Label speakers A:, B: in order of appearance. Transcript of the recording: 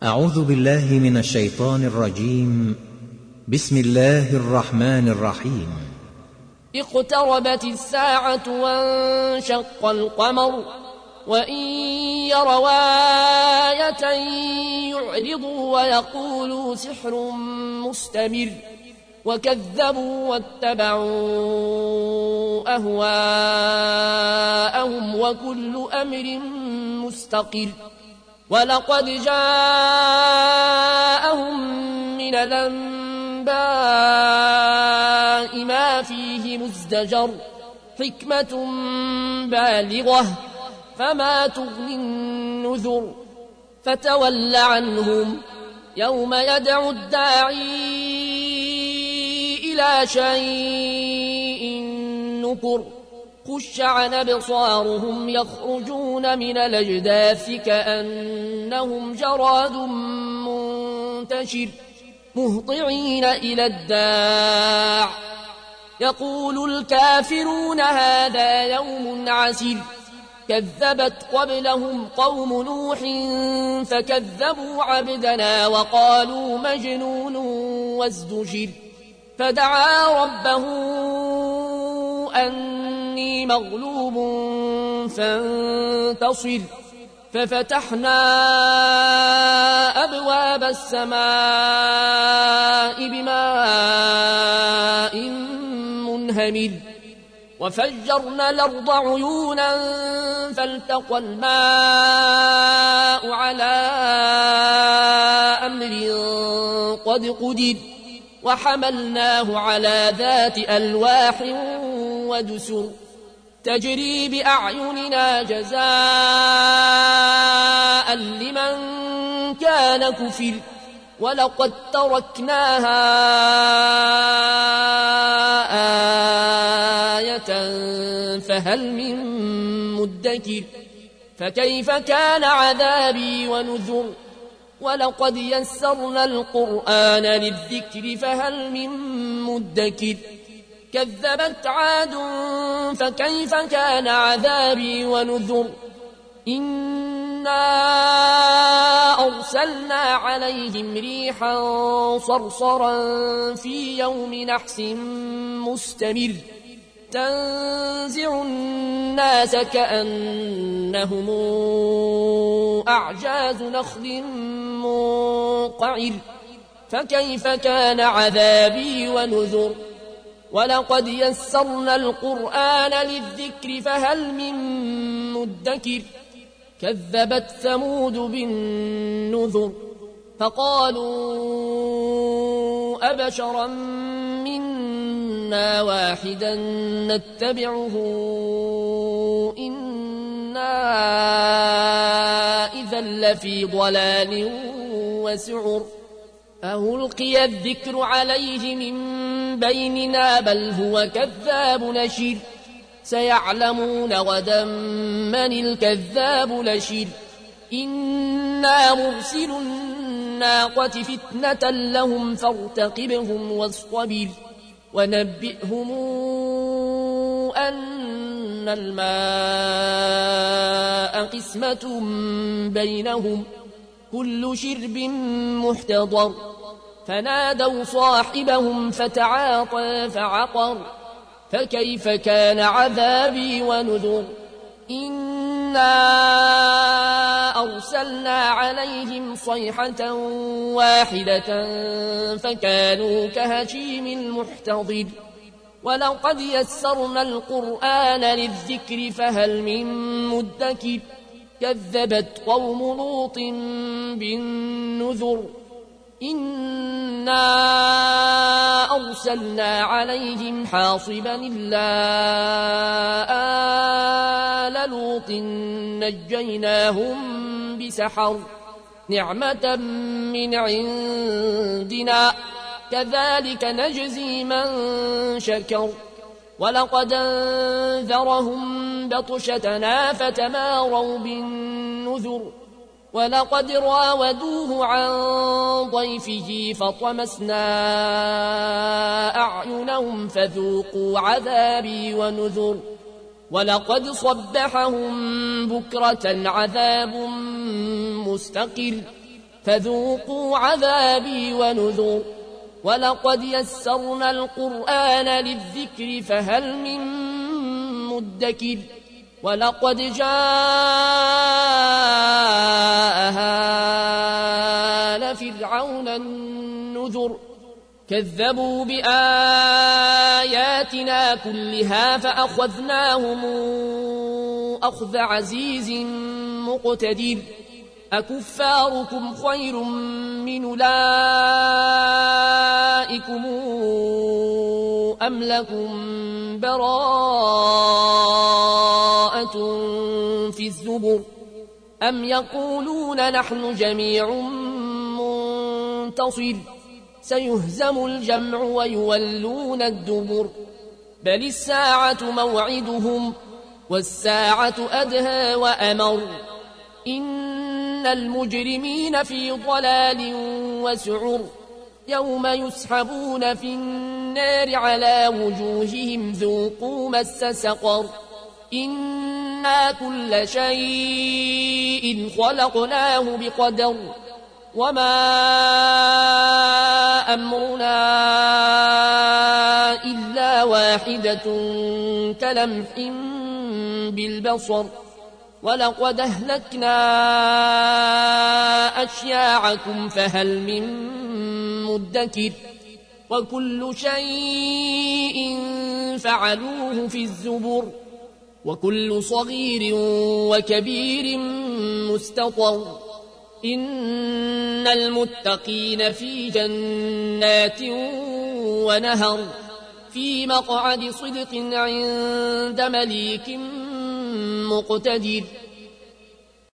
A: أعوذ بالله من الشيطان الرجيم. بسم الله الرحمن الرحيم.
B: اقتربت الساعة وانشق القمر وإن يروا آية يعرضوا ويقولوا سحر مستمر وكذبوا واتبعوا أهواءهم وكل أمر مستقر. ولقد جاءهم من الأنباء ما فيه مزدجر حكمة بالغة فما تغني النذر. فتول عنهم يوم يدعو الداعي إلى شيء نكر. خش عن أبصارهم يخرجون من الأجداث كأنهم جراد منتشر مهطعين إلى الداع يقول الكافرون هذا يوم عسير. كذبت قبلهم قوم نوح فكذبوا عبدنا وقالوا مجنون وازدجر. فدعا ربه أني مغلوب فانتصر. ففتحنا أبواب السماء بماء منهمر وفجرنا الأرض عيونا فالتقى الماء على أمر قد قدر وحملناه على ذات ألواح ودسر تجري بأعيننا جزاء لمن كان كفر. ولقد تركناها آية فهل من مدكر. فكيف كان عذابي ونذر. ولقد يسرنا القرآن للذكر فهل من مدكر. كذبت عاد فكيف كان عذابي ونذر. إنا أرسلنا عليهم ريحا صرصرا في يوم نحس مستمر تنزع الناس كأنهم أعجاز نخل منقعر. فكيف كان عذابي ونذر. ولقد يسرنا القرآن للذكر فهل من مدكر. كذبت ثمود بالنذر فقالوا أبشرا منا واحدا نتبعه إنا إذا لفي ضلال وسعر. ألقي الذكر عليه من بيننا بل هو كذاب نشر. سيعلمون غدا من الكذاب لشر. إنا مرسل الناقة فتنة لهم فارتقبهم واصطبر. ونبئهم أن الماء قسمة بينهم كل شرب محتضر. فنادوا صاحبهم فتعاطى فعقر. فكيف كان عذابي ونذر. إنا أرسلنا عليهم صيحة واحدة فكانوا كهشيم المحتضر. ولقد يسرنا القرآن للذكر فهل من مدكر. كذبت قوم لوط بالنذر. إنا أرسلنا عليهم حاصبا إلا آل لوط نجيناهم بسحر نعمة من عندنا كذلك نجزي من شكر. ولقد انذرهم بطشتنا فتماروا بالنذر. ولقد راودوه عن ضيفه فطمسنا أعينهم فذوقوا عذابي ونذر. ولقد صبحهم بكرة عذاب مستقر فذوقوا عذابي ونذر ولقد يسرنا القرآن للذكر فهل من مدكر ولقد جاء آل فرعون النذر كذبوا بآياتنا كلها فأخذناهم أخذ عزيز مقتدر أكفاركم خير من أولئكم أم لكم براءة في الزبر أم يقولون نحن جميع منتصر سيهزم الجمع ويولون الدبر بل الساعة موعدهم والساعة أدهى وأمر إن المجرمين في ضلال وسعر يوم يسحبون في النار على وجوههم ذوقوا مس سقر إنا كل شيء خلقناه بقدر وما أمرنا إلا واحدة كلمح بالبصر ولقد أهلكنا أشياعكم فهل من مدكر وكل شيء فعلوه في الزبر وكل صغير وكبير مستطر إن المتقين في جنات ونهر في مقعد صدق عند مليك مقتدر